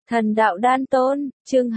Thần đạo đan tôn, chương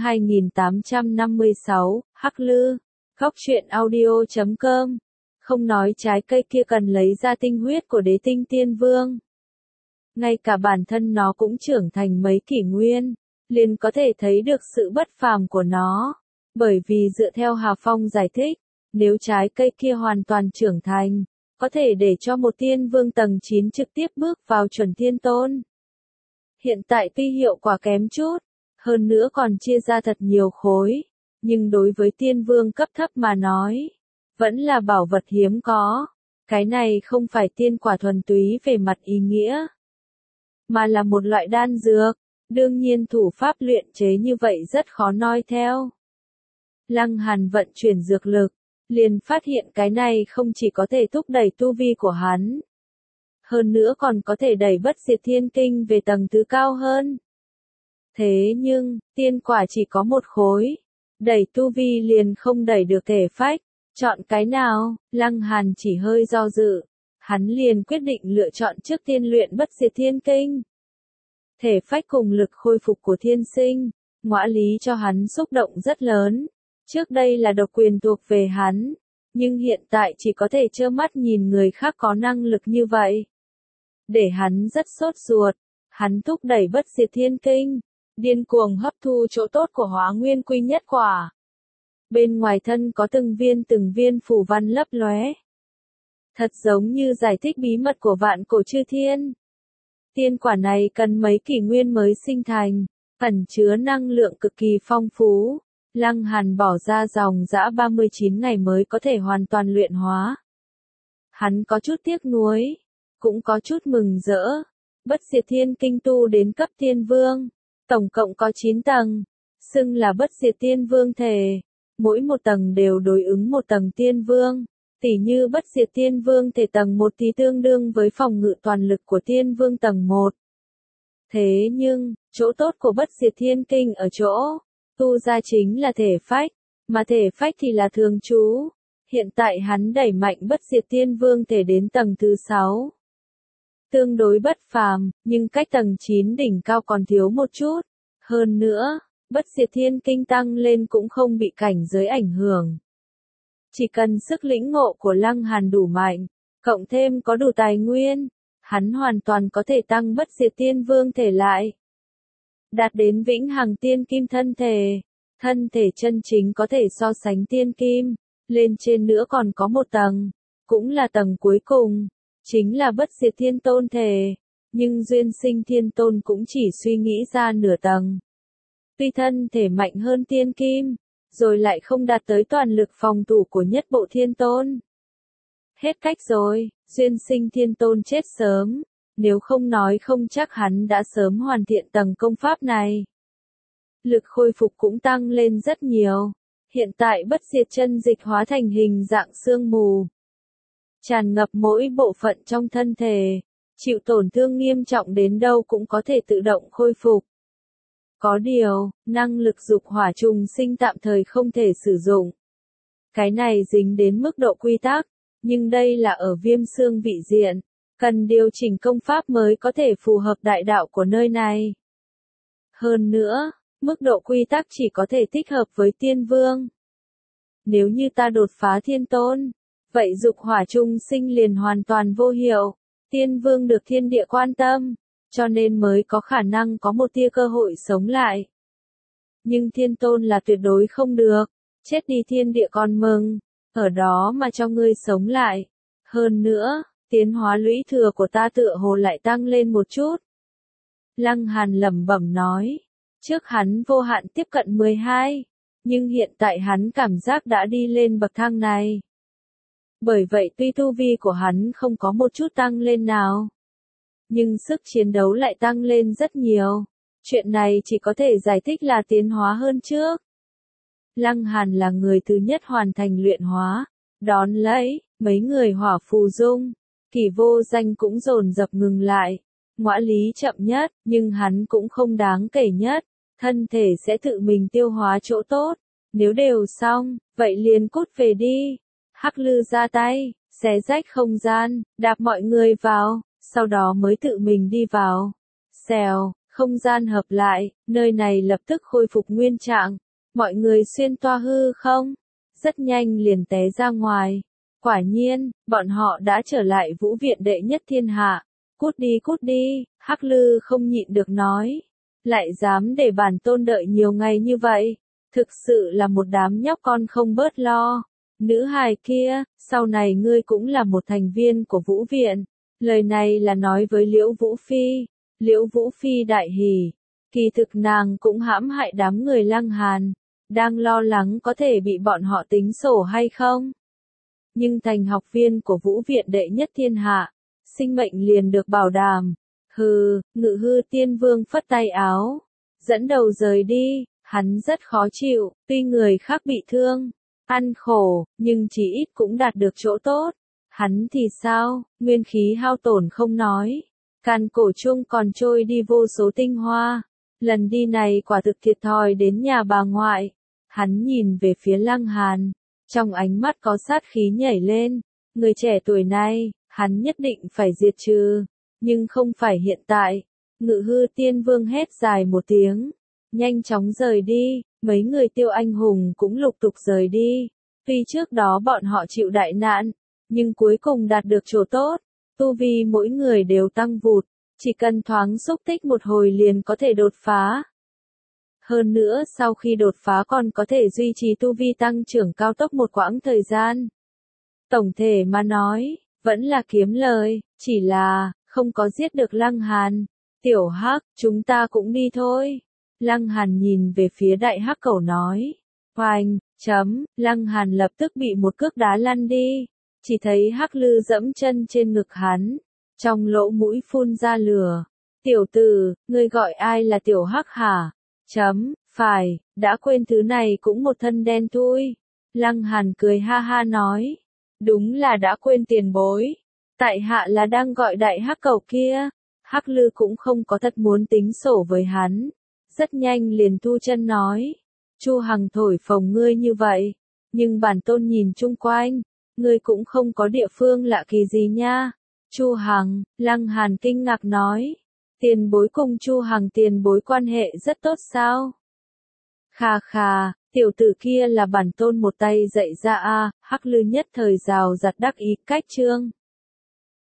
2856, Hắc Lư, Góc truyện audio.com. Không nói trái cây kia cần lấy ra tinh huyết của đế tinh tiên vương. Ngay cả bản thân nó cũng trưởng thành mấy kỷ nguyên, liền có thể thấy được sự bất phàm của nó. Bởi vì dựa theo Hà Phong giải thích, nếu trái cây kia hoàn toàn trưởng thành, có thể để cho một tiên vương tầng 9 trực tiếp bước vào chuẩn tiên tôn. Hiện tại tuy hiệu quả kém chút, hơn nữa còn chia ra thật nhiều khối, nhưng đối với tiên vương cấp thấp mà nói, vẫn là bảo vật hiếm có. Cái này không phải tiên quả thuần túy về mặt ý nghĩa, mà là một loại đan dược, đương nhiên thủ pháp luyện chế như vậy rất khó noi theo. Lăng Hàn vận chuyển dược lực, liền phát hiện cái này không chỉ có thể thúc đẩy tu vi của hắn, hơn nữa còn có thể đẩy bất diệt thiên kinh về tầng thứ cao hơn. Thế nhưng, tiên quả chỉ có một khối, đẩy tu vi liền không đẩy được thể phách, chọn cái nào? Lăng Hàn chỉ hơi do dự, hắn liền quyết định lựa chọn trước tiên luyện bất diệt thiên kinh. Thể phách cùng lực khôi phục của thiên sinh, ngõa lý cho hắn xúc động rất lớn. Trước đây là độc quyền thuộc về hắn, nhưng hiện tại chỉ có thể trơ mắt nhìn người khác có năng lực như vậy. Để hắn rất sốt ruột, hắn thúc đẩy bất diệt thiên kinh, điên cuồng hấp thu chỗ tốt của Hóa Nguyên Quy Nhất Quả. Bên ngoài thân có từng viên phù văn lấp lóe, thật giống như giải thích bí mật của vạn cổ chư thiên. Tiên quả này cần mấy kỷ nguyên mới sinh thành, ẩn chứa năng lượng cực kỳ phong phú. Lăng Hàn bỏ ra dòng dã 39 ngày mới có thể hoàn toàn luyện hóa. Hắn có chút tiếc nuối, cũng có chút mừng rỡ. Bất diệt thiên kinh tu đến cấp tiên vương, tổng cộng có 9 tầng, xưng là bất diệt tiên vương thể. Mỗi một tầng đều đối ứng một tầng tiên vương, tỉ như bất diệt tiên vương thể tầng 1 thì tương đương với phòng ngự toàn lực của tiên vương tầng 1. Thế nhưng, chỗ tốt của bất diệt thiên kinh ở chỗ, tu ra chính là thể phách, mà thể phách thì là thường trú. Hiện tại hắn đẩy mạnh bất diệt tiên vương thể đến tầng thứ 6. Tương đối bất phàm, nhưng cách tầng 9 đỉnh cao còn thiếu một chút. Hơn nữa, bất diệt thiên kinh tăng lên cũng không bị cảnh giới ảnh hưởng. Chỉ cần sức lĩnh ngộ của Lăng Hàn đủ mạnh, cộng thêm có đủ tài nguyên, hắn hoàn toàn có thể tăng bất diệt tiên vương thể lại. Đạt đến vĩnh hằng tiên kim thân thể chân chính có thể so sánh tiên kim, lên trên nữa còn có một tầng, cũng là tầng cuối cùng, chính là bất diệt thiên tôn thể, nhưng duyên sinh thiên tôn cũng chỉ suy nghĩ ra nửa tầng. Tuy thân thể mạnh hơn tiên kim, rồi lại không đạt tới toàn lực phòng thủ của nhất bộ thiên tôn. Hết cách rồi, duyên sinh thiên tôn chết sớm. Nếu không nói không chắc hắn đã sớm hoàn thiện tầng công pháp này. Lực khôi phục cũng tăng lên rất nhiều. Hiện tại bất diệt chân dịch hóa thành hình dạng sương mù, tràn ngập mỗi bộ phận trong thân thể, chịu tổn thương nghiêm trọng đến đâu cũng có thể tự động khôi phục. Có điều, năng lực dục hỏa trùng sinh tạm thời không thể sử dụng. Cái này dính đến mức độ quy tắc, nhưng đây là ở viêm xương vị diện. Cần điều chỉnh công pháp mới có thể phù hợp đại đạo của nơi này. Hơn nữa, mức độ quy tắc chỉ có thể thích hợp với tiên vương. Nếu như ta đột phá thiên tôn, vậy dục hỏa chung sinh liền hoàn toàn vô hiệu. Tiên vương được thiên địa quan tâm, cho nên mới có khả năng có một tia cơ hội sống lại. Nhưng thiên tôn là tuyệt đối không được, chết đi thiên địa còn mừng, ở đó mà cho ngươi sống lại. Hơn nữa, tiến hóa lũy thừa của ta tựa hồ lại tăng lên một chút. Lăng Hàn lẩm bẩm nói, trước hắn vô hạn tiếp cận 12, nhưng hiện tại hắn cảm giác đã đi lên bậc thang này. Bởi vậy tuy tu vi của hắn không có một chút tăng lên nào, nhưng sức chiến đấu lại tăng lên rất nhiều. Chuyện này chỉ có thể giải thích là tiến hóa hơn trước. Lăng Hàn là người thứ nhất hoàn thành luyện hóa, đón lấy, mấy người Hỏa Phù Dung, Kỳ Vô Danh cũng dồn dập ngừng lại. Ngõa lý chậm nhất, nhưng hắn cũng không đáng kể nhất, thân thể sẽ tự mình tiêu hóa chỗ tốt. Nếu đều xong, vậy liền cút về đi. Hắc Lư ra tay, xé rách không gian, đạp mọi người vào, sau đó mới tự mình đi vào. Xèo, Không gian hợp lại, nơi này lập tức khôi phục nguyên trạng. Mọi người xuyên toa hư không? Rất nhanh liền té ra ngoài. Quả nhiên, bọn họ đã trở lại Vũ viện đệ nhất thiên hạ. Cút đi, Hắc Lư không nhịn được nói. Lại dám để bản tôn đợi nhiều ngày như vậy. Thực sự là một đám nhóc con không bớt lo. Nữ hài kia, sau này ngươi cũng là một thành viên của Vũ viện. Lời này là nói với Liễu Vũ Phi. Liễu Vũ Phi đại hỉ. Kỳ thực nàng cũng hãm hại đám người Lăng Hàn. Đang lo lắng có thể bị bọn họ tính sổ hay không. Nhưng thành học viên của Vũ viện đệ nhất thiên hạ, sinh mệnh liền được bảo đảm. Hừ, Ngự Hư Tiên Vương phất tay áo, dẫn đầu rời đi, hắn rất khó chịu, tuy người khác bị thương, ăn khổ, nhưng chí ít cũng đạt được chỗ tốt. Hắn thì sao, nguyên khí hao tổn không nói, càn cổ chung còn trôi đi vô số tinh hoa. Lần đi này quả thực thiệt thòi đến nhà bà ngoại. Hắn nhìn về phía Lăng Hàn, trong ánh mắt có sát khí nhảy lên. Người trẻ tuổi này, hắn nhất định phải diệt trừ, nhưng không phải hiện tại. Ngự Hư Tiên Vương hét dài một tiếng, nhanh chóng rời đi, mấy người Tiêu anh hùng cũng lục tục rời đi. Tuy trước đó bọn họ chịu đại nạn, nhưng cuối cùng đạt được chỗ tốt, tu vi mỗi người đều tăng vụt, chỉ cần thoáng xúc tích một hồi liền có thể đột phá. Hơn nữa sau khi đột phá còn có thể duy trì tu vi tăng trưởng cao tốc một quãng thời gian. Tổng thể mà nói, vẫn là kiếm lời, chỉ là, không có giết được Lăng Hàn. Tiểu Hắc, chúng ta cũng đi thôi. Lăng Hàn nhìn về phía đại hắc cẩu nói. Oanh, Lăng Hàn lập tức bị một cước đá lăn đi. Chỉ thấy Hắc Lư dẫm chân trên ngực hắn, trong lỗ mũi phun ra lửa. Tiểu tử, ngươi gọi ai là Tiểu Hắc hả? Phải, đã quên thứ này cũng một thân đen thui. Lăng Hàn cười ha ha nói. Đúng là đã quên tiền bối. Tại hạ là đang gọi đại hắc cẩu kia. Hắc Lư cũng không có thật muốn tính sổ với hắn. Rất nhanh liền thu chân nói. Chu Hằng thổi phồng ngươi như vậy. Nhưng bản tôn nhìn chung quanh. Ngươi cũng không có địa phương lạ kỳ gì nha. Chu Hằng, Lăng Hàn kinh ngạc nói. Tiền bối cùng Chu Hằng tiền bối quan hệ rất tốt sao? Khà, tiểu tử kia là bản tôn một tay dạy ra a. Hắc Lư nhất thời rào rặt đắc ý cách trương.